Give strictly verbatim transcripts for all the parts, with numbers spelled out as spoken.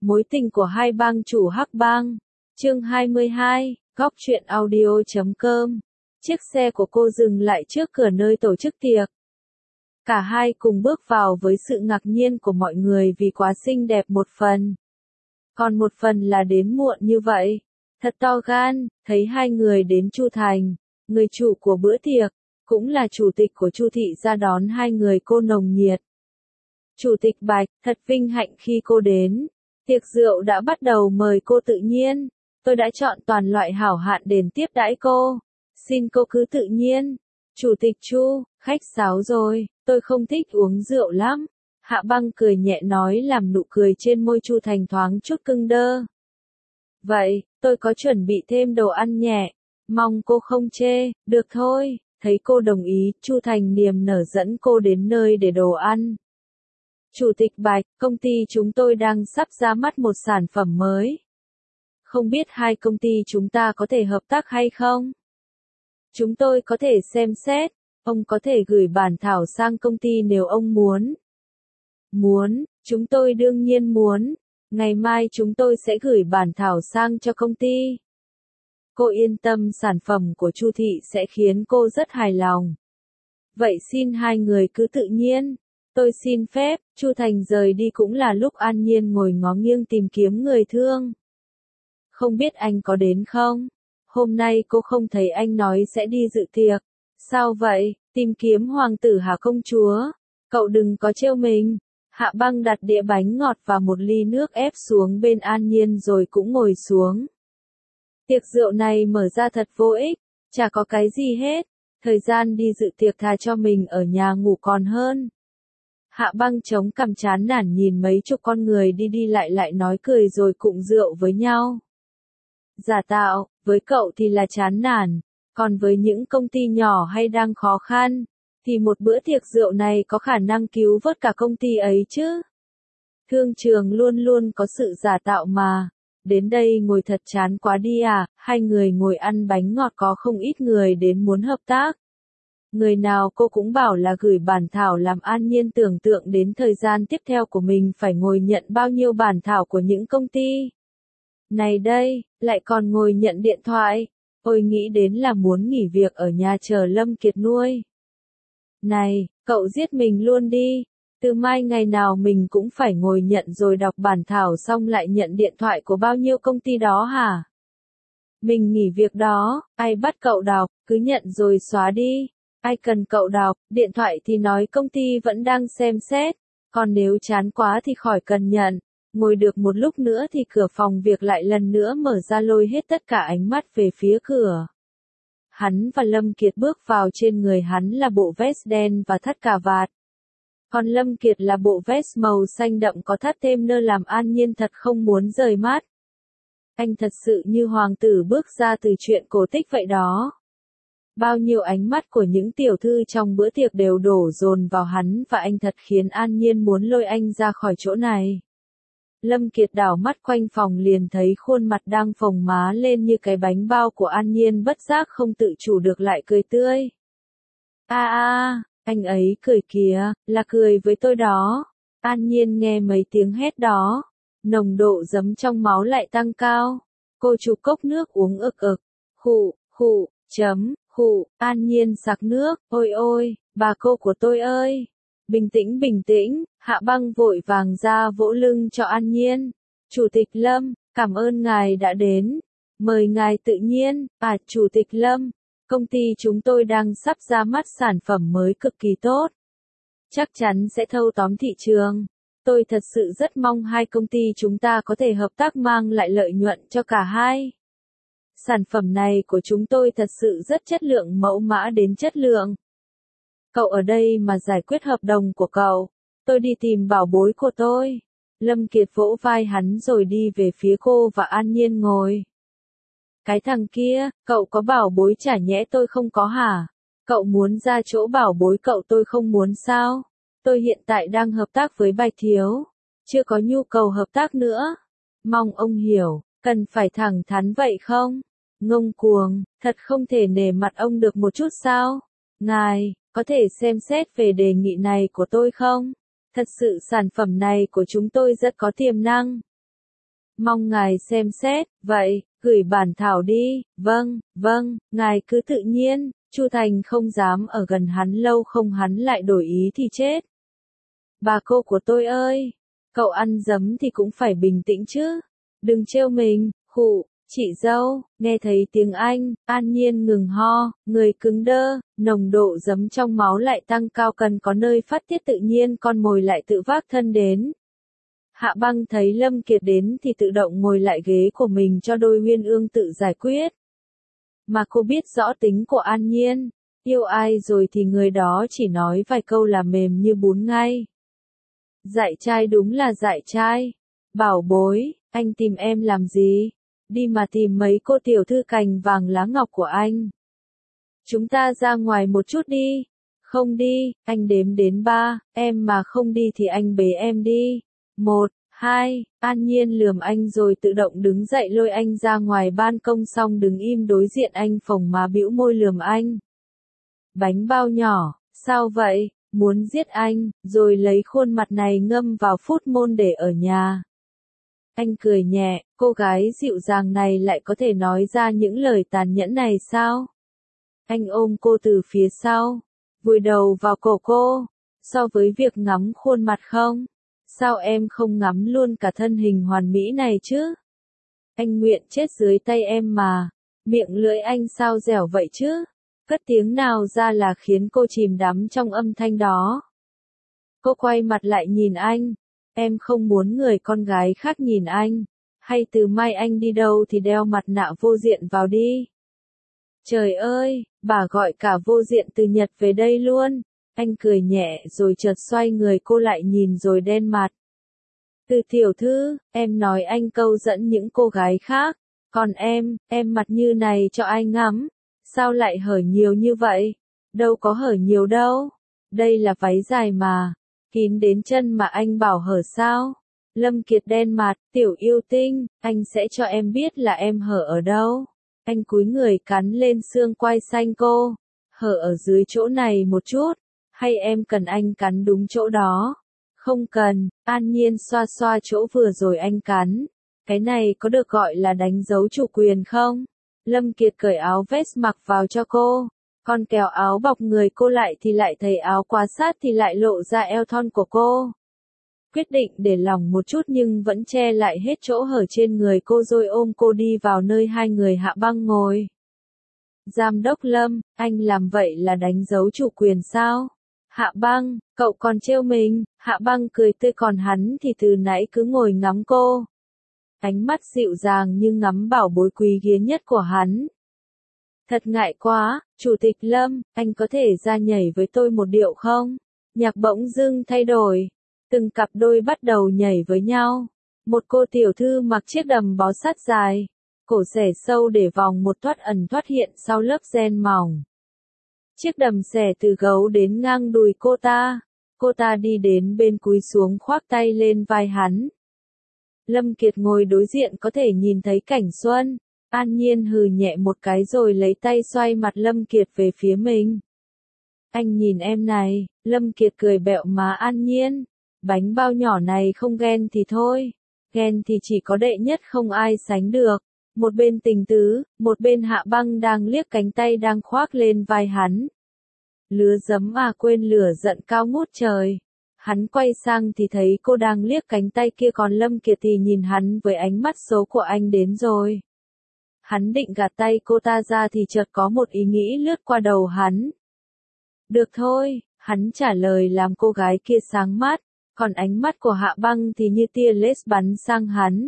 Mối tình của hai bang chủ Hắc Bang. Chương hai mươi hai, góc truyện audio.com. Chiếc xe của cô dừng lại trước cửa nơi tổ chức tiệc. Cả hai cùng bước vào với sự ngạc nhiên của mọi người vì quá xinh đẹp một phần. Còn một phần là đến muộn như vậy. Thật to gan, thấy hai người đến Chu Thành, người chủ của bữa tiệc, cũng là chủ tịch của Chu thị ra đón hai người cô nồng nhiệt. Chủ tịch Bạch, thật vinh hạnh khi cô đến. Tiệc rượu đã bắt đầu, mời cô tự nhiên. Tôi đã chọn toàn loại hảo hạn đến tiếp đãi cô. Xin cô cứ tự nhiên. Chủ tịch Chu, khách sáo rồi, tôi không thích uống rượu lắm. Hạ Băng cười nhẹ nói, làm nụ cười trên môi Chu Thành thoáng chút cứng đơ. Vậy, tôi có chuẩn bị thêm đồ ăn nhẹ. Mong cô không chê, được thôi. Thấy cô đồng ý, Chu Thành niềm nở dẫn cô đến nơi để đồ ăn. Chủ tịch Bạch, công ty chúng tôi đang sắp ra mắt một sản phẩm mới. Không biết hai công ty chúng ta có thể hợp tác hay không? Chúng tôi có thể xem xét, ông có thể gửi bản thảo sang công ty nếu ông muốn. Muốn, chúng tôi đương nhiên muốn. Ngày mai chúng tôi sẽ gửi bản thảo sang cho công ty. Cô yên tâm, sản phẩm của Chu thị sẽ khiến cô rất hài lòng. Vậy xin hai người cứ tự nhiên. Tôi xin phép. Chu Thành rời đi cũng là lúc An Nhiên ngồi ngó nghiêng tìm kiếm người thương. Không biết anh có đến không? Hôm nay cô không thấy anh nói sẽ đi dự tiệc. Sao vậy? Tìm kiếm hoàng tử hả công chúa? Cậu đừng có trêu mình. Hạ Băng đặt đĩa bánh ngọt và một ly nước ép xuống bên An Nhiên rồi cũng ngồi xuống. Tiệc rượu này mở ra thật vô ích, chả có cái gì hết. Thời gian đi dự tiệc thà cho mình ở nhà ngủ còn hơn. Hạ Băng chống cằm chán nản nhìn mấy chục con người đi đi lại lại nói cười rồi cụng rượu với nhau. Giả tạo, với cậu thì là chán nản, còn với những công ty nhỏ hay đang khó khăn, thì một bữa tiệc rượu này có khả năng cứu vớt cả công ty ấy chứ. Thương trường luôn luôn có sự giả tạo mà. Đến đây ngồi thật chán quá đi à, hai người ngồi ăn bánh ngọt có không ít người đến muốn hợp tác. Người nào cô cũng bảo là gửi bản thảo, làm An Nhiên tưởng tượng đến thời gian tiếp theo của mình phải ngồi nhận bao nhiêu bản thảo của những công ty. Này đây, lại còn ngồi nhận điện thoại, ôi nghĩ đến là muốn nghỉ việc ở nhà chờ Lâm Kiệt nuôi. Này, cậu giết mình luôn đi, từ mai ngày nào mình cũng phải ngồi nhận rồi đọc bản thảo xong lại nhận điện thoại của bao nhiêu công ty đó hả? Mình nghỉ việc đó, ai bắt cậu đọc, cứ nhận rồi xóa đi. Ai cần cậu đọc, điện thoại thì nói công ty vẫn đang xem xét, còn nếu chán quá thì khỏi cần nhận. Ngồi được một lúc nữa thì cửa phòng việc lại lần nữa mở ra, lôi hết tất cả ánh mắt về phía cửa. Hắn và Lâm Kiệt bước vào, trên người hắn là bộ vest đen và thắt cà vạt. Còn Lâm Kiệt là bộ vest màu xanh đậm có thắt thêm nơ, làm An Nhiên thật không muốn rời mắt. Anh thật sự như hoàng tử bước ra từ truyện cổ tích vậy đó. Bao nhiêu ánh mắt của những tiểu thư trong bữa tiệc đều đổ dồn vào hắn và anh thật khiến An Nhiên muốn lôi anh ra khỏi chỗ này. Lâm Kiệt đảo mắt quanh phòng liền thấy khuôn mặt đang phồng má lên như cái bánh bao của An Nhiên, bất giác không tự chủ được lại cười tươi. A a, anh ấy cười kìa, là cười với tôi đó. An Nhiên nghe mấy tiếng hét đó, nồng độ giấm trong máu lại tăng cao. Cô chụp cốc nước uống ực ực, khụ, khụ, chấm, khụ, An Nhiên sặc nước, ôi ôi, bà cô của tôi ơi. Bình tĩnh bình tĩnh, Hạ Băng vội vàng ra vỗ lưng cho An Nhiên. Chủ tịch Lâm, cảm ơn ngài đã đến. Mời ngài tự nhiên, à Chủ tịch Lâm, công ty chúng tôi đang sắp ra mắt sản phẩm mới cực kỳ tốt. Chắc chắn sẽ thâu tóm thị trường. Tôi thật sự rất mong hai công ty chúng ta có thể hợp tác mang lại lợi nhuận cho cả hai. Sản phẩm này của chúng tôi thật sự rất chất lượng, mẫu mã đến chất lượng. Cậu ở đây mà giải quyết hợp đồng của cậu, tôi đi tìm bảo bối của tôi. Lâm Kiệt vỗ vai hắn rồi đi về phía cô và An Nhiên ngồi. Cái thằng kia, cậu có bảo bối chả nhẽ tôi không có hả? Cậu muốn ra chỗ bảo bối cậu tôi không muốn sao? Tôi hiện tại đang hợp tác với Bạch Thiếu, chưa có nhu cầu hợp tác nữa. Mong ông hiểu, cần phải thẳng thắn vậy không? Ngông cuồng, thật không thể nể mặt ông được một chút sao? Ngài, có thể xem xét về đề nghị này của tôi không? Thật sự sản phẩm này của chúng tôi rất có tiềm năng. Mong ngài xem xét, vậy, gửi bản thảo đi, vâng, vâng, ngài cứ tự nhiên, Chu Thành không dám ở gần hắn lâu không hắn lại đổi ý thì chết. Bà cô của tôi ơi, cậu ăn dấm thì cũng phải bình tĩnh chứ, đừng trêu mình, khụ. Chị dâu, nghe thấy tiếng Anh, An Nhiên ngừng ho, người cứng đơ, nồng độ giấm trong máu lại tăng cao cần có nơi phát tiết tự nhiên con mồi lại tự vác thân đến. Hạ Băng thấy Lâm Kiệt đến thì tự động ngồi lại ghế của mình cho đôi uyên ương tự giải quyết. Mà cô biết rõ tính của An Nhiên, yêu ai rồi thì người đó chỉ nói vài câu là mềm như bún ngay. Dạy trai đúng là dạy trai. Bảo bối, anh tìm em làm gì? Đi mà tìm mấy cô tiểu thư cành vàng lá ngọc của anh. Chúng ta ra ngoài một chút đi. Không đi, anh đếm đến ba, em mà không đi thì anh bế em đi. Một, hai, An Nhiên lườm anh rồi tự động đứng dậy lôi anh ra ngoài ban công xong đứng im đối diện anh phồng má bĩu môi lườm anh. Bánh bao nhỏ, sao vậy, muốn giết anh, rồi lấy khuôn mặt này ngâm vào phút môn để ở nhà. Anh cười nhẹ, cô gái dịu dàng này lại có thể nói ra những lời tàn nhẫn này sao? Anh ôm cô từ phía sau, vùi đầu vào cổ cô, so với việc ngắm khuôn mặt không? Sao em không ngắm luôn cả thân hình hoàn mỹ này chứ? Anh nguyện chết dưới tay em mà, miệng lưỡi anh sao dẻo vậy chứ? Cất tiếng nào ra là khiến cô chìm đắm trong âm thanh đó. Cô quay mặt lại nhìn anh. Em không muốn người con gái khác nhìn anh, hay từ mai anh đi đâu thì đeo mặt nạ vô diện vào đi. Trời ơi, bà gọi cả vô diện từ Nhật về đây luôn. Anh cười nhẹ rồi chợt xoay người cô lại nhìn rồi đen mặt. Từ tiểu thư, em nói anh câu dẫn những cô gái khác, còn em, em mặt như này cho ai ngắm, sao lại hở nhiều như vậy? Đâu có hở nhiều đâu, đây là váy dài mà. Kín đến chân mà anh bảo hở sao? Lâm Kiệt đen mặt, tiểu yêu tinh, anh sẽ cho em biết là em hở ở đâu. Anh cúi người cắn lên xương quai xanh cô. Hở ở dưới chỗ này một chút, hay em cần anh cắn đúng chỗ đó? Không cần, An Nhiên xoa xoa chỗ vừa rồi anh cắn. Cái này có được gọi là đánh dấu chủ quyền không? Lâm Kiệt cởi áo vest mặc vào cho cô. Còn kéo áo bọc người cô lại thì lại thấy áo quá sát thì lại lộ ra eo thon của cô. Quyết định để lỏng một chút nhưng vẫn che lại hết chỗ hở trên người cô rồi ôm cô đi vào nơi hai người Hạ Băng ngồi. Giám đốc Lâm, anh làm vậy là đánh dấu chủ quyền sao? Hạ Băng, cậu còn trêu mình, Hạ Băng cười tươi còn hắn thì từ nãy cứ ngồi ngắm cô. Ánh mắt dịu dàng như ngắm bảo bối quý hiếm nhất của hắn. Thật ngại quá, Chủ tịch Lâm, anh có thể ra nhảy với tôi một điệu không? Nhạc bỗng dưng thay đổi. Từng cặp đôi bắt đầu nhảy với nhau. Một cô tiểu thư mặc chiếc đầm bó sát dài. Cổ xẻ sâu để vòng một thoát ẩn thoát hiện sau lớp ren mỏng. Chiếc đầm xẻ từ gấu đến ngang đùi cô ta. Cô ta đi đến bên cúi xuống khoác tay lên vai hắn. Lâm Kiệt ngồi đối diện có thể nhìn thấy cảnh xuân. An Nhiên hừ nhẹ một cái rồi lấy tay xoay mặt Lâm Kiệt về phía mình. Anh nhìn em này, Lâm Kiệt cười bẹo má An Nhiên. Bánh bao nhỏ này không ghen thì thôi. Ghen thì chỉ có đệ nhất không ai sánh được. Một bên tình tứ, một bên Hạ Băng đang liếc cánh tay đang khoác lên vai hắn. Lứa giấm à quên lửa giận cao ngút trời. Hắn quay sang thì thấy cô đang liếc cánh tay kia còn Lâm Kiệt thì nhìn hắn với ánh mắt xấu của anh đến rồi. Hắn định gạt tay cô ta ra thì chợt có một ý nghĩ lướt qua đầu hắn. Được thôi, hắn trả lời làm cô gái kia sáng mắt, còn ánh mắt của Hạ Băng thì như tia laser bắn sang hắn.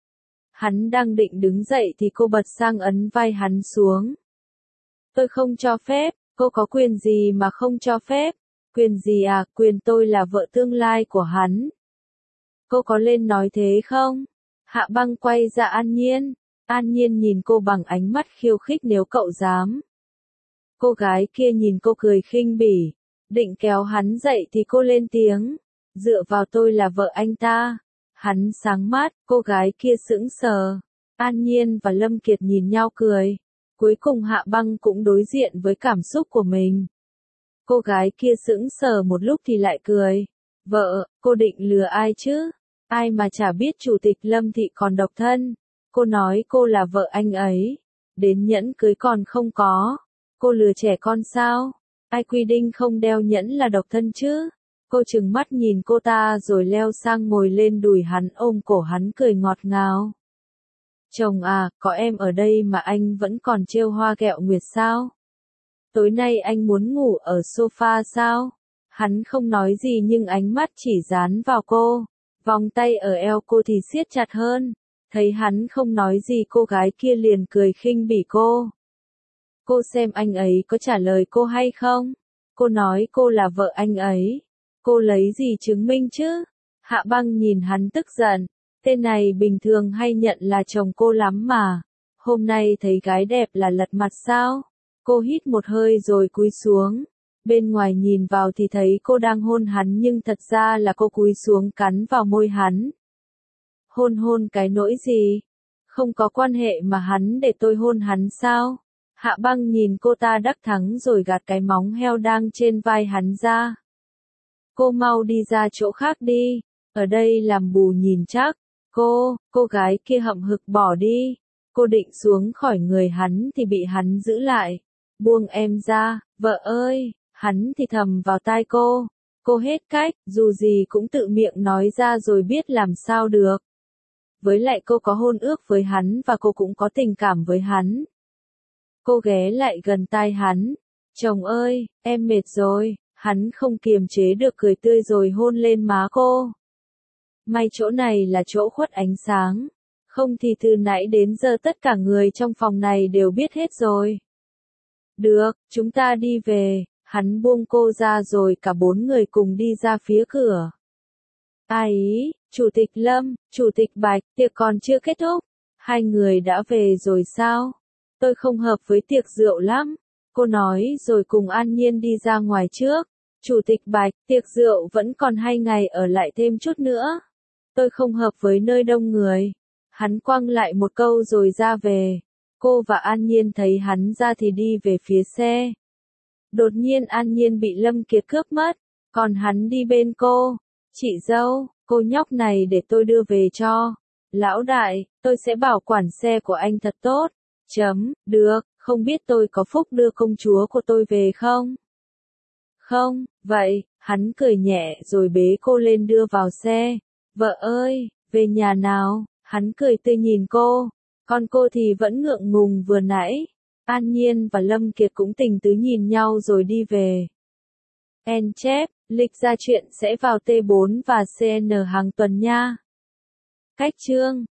Hắn đang định đứng dậy thì cô bật sang ấn vai hắn xuống. Tôi không cho phép, cô có quyền gì mà không cho phép? Quyền gì à, quyền tôi là vợ tương lai của hắn. Cô có lên nói thế không? Hạ Băng quay ra An Nhiên. An Nhiên nhìn cô bằng ánh mắt khiêu khích nếu cậu dám. Cô gái kia nhìn cô cười khinh bỉ. Định kéo hắn dậy thì cô lên tiếng. Dựa vào tôi là vợ anh ta. Hắn sáng mắt, cô gái kia sững sờ. An Nhiên và Lâm Kiệt nhìn nhau cười. Cuối cùng Hạ Băng cũng đối diện với cảm xúc của mình. Cô gái kia sững sờ một lúc thì lại cười. Vợ, cô định lừa ai chứ? Ai mà chả biết Chủ tịch Lâm Thị còn độc thân. Cô nói cô là vợ anh ấy. Đến nhẫn cưới còn không có. Cô lừa trẻ con sao? Ai quy định không đeo nhẫn là độc thân chứ? Cô trừng mắt nhìn cô ta rồi leo sang ngồi lên đùi hắn, ôm cổ hắn cười ngọt ngào. Chồng à, có em ở đây mà anh vẫn còn trêu hoa ghẹo nguyệt sao? Tối nay anh muốn ngủ ở sofa sao? Hắn không nói gì nhưng ánh mắt chỉ dán vào cô. Vòng tay ở eo cô thì siết chặt hơn. Thấy hắn không nói gì cô gái kia liền cười khinh bỉ cô. Cô xem anh ấy có trả lời cô hay không? Cô nói cô là vợ anh ấy. Cô lấy gì chứng minh chứ? Hạ Băng nhìn hắn tức giận. Tên này bình thường hay nhận là chồng cô lắm mà. Hôm nay thấy gái đẹp là lật mặt sao? Cô hít một hơi rồi cúi xuống. Bên ngoài nhìn vào thì thấy cô đang hôn hắn nhưng thật ra là cô cúi xuống cắn vào môi hắn. Hôn hôn cái nỗi gì? Không có quan hệ mà hắn để tôi hôn hắn sao? Hạ Băng nhìn cô ta đắc thắng rồi gạt cái móng heo đang trên vai hắn ra. Cô mau đi ra chỗ khác đi. Ở đây làm bù nhìn chắc. Cô, cô gái kia hậm hực bỏ đi. Cô định xuống khỏi người hắn thì bị hắn giữ lại. Buông em ra, vợ ơi, hắn thì thầm vào tai cô. Cô hết cách, dù gì cũng tự miệng nói ra rồi biết làm sao được. Với lại cô có hôn ước với hắn và cô cũng có tình cảm với hắn. Cô ghé lại gần tai hắn. Chồng ơi, em mệt rồi. Hắn không kiềm chế được cười tươi rồi hôn lên má cô. May chỗ này là chỗ khuất ánh sáng. Không thì từ nãy đến giờ tất cả người trong phòng này đều biết hết rồi. Được, chúng ta đi về. Hắn buông cô ra rồi cả bốn người cùng đi ra phía cửa. Ai ý, Chủ tịch Lâm, Chủ tịch Bạch, tiệc còn chưa kết thúc. Hai người đã về rồi sao? Tôi không hợp với tiệc rượu lắm. Cô nói rồi cùng An Nhiên đi ra ngoài trước. Chủ tịch Bạch, tiệc rượu vẫn còn hai ngày ở lại thêm chút nữa. Tôi không hợp với nơi đông người. Hắn quăng lại một câu rồi ra về. Cô và An Nhiên thấy hắn ra thì đi về phía xe. Đột nhiên An Nhiên bị Lâm Kiệt cướp mất. Còn hắn đi bên cô. Chị dâu, cô nhóc này để tôi đưa về cho. Lão đại, tôi sẽ bảo quản xe của anh thật tốt. Chấm, được, không biết tôi có phúc đưa công chúa của tôi về không? Không, vậy, hắn cười nhẹ rồi bế cô lên đưa vào xe. Vợ ơi, về nhà nào, hắn cười tươi nhìn cô. Còn cô thì vẫn ngượng ngùng vừa nãy. An Nhiên và Lâm Kiệt cũng tình tứ nhìn nhau rồi đi về. En chép, lịch ra chuyện sẽ vào T bốn và xê en hàng tuần nha. Cách chương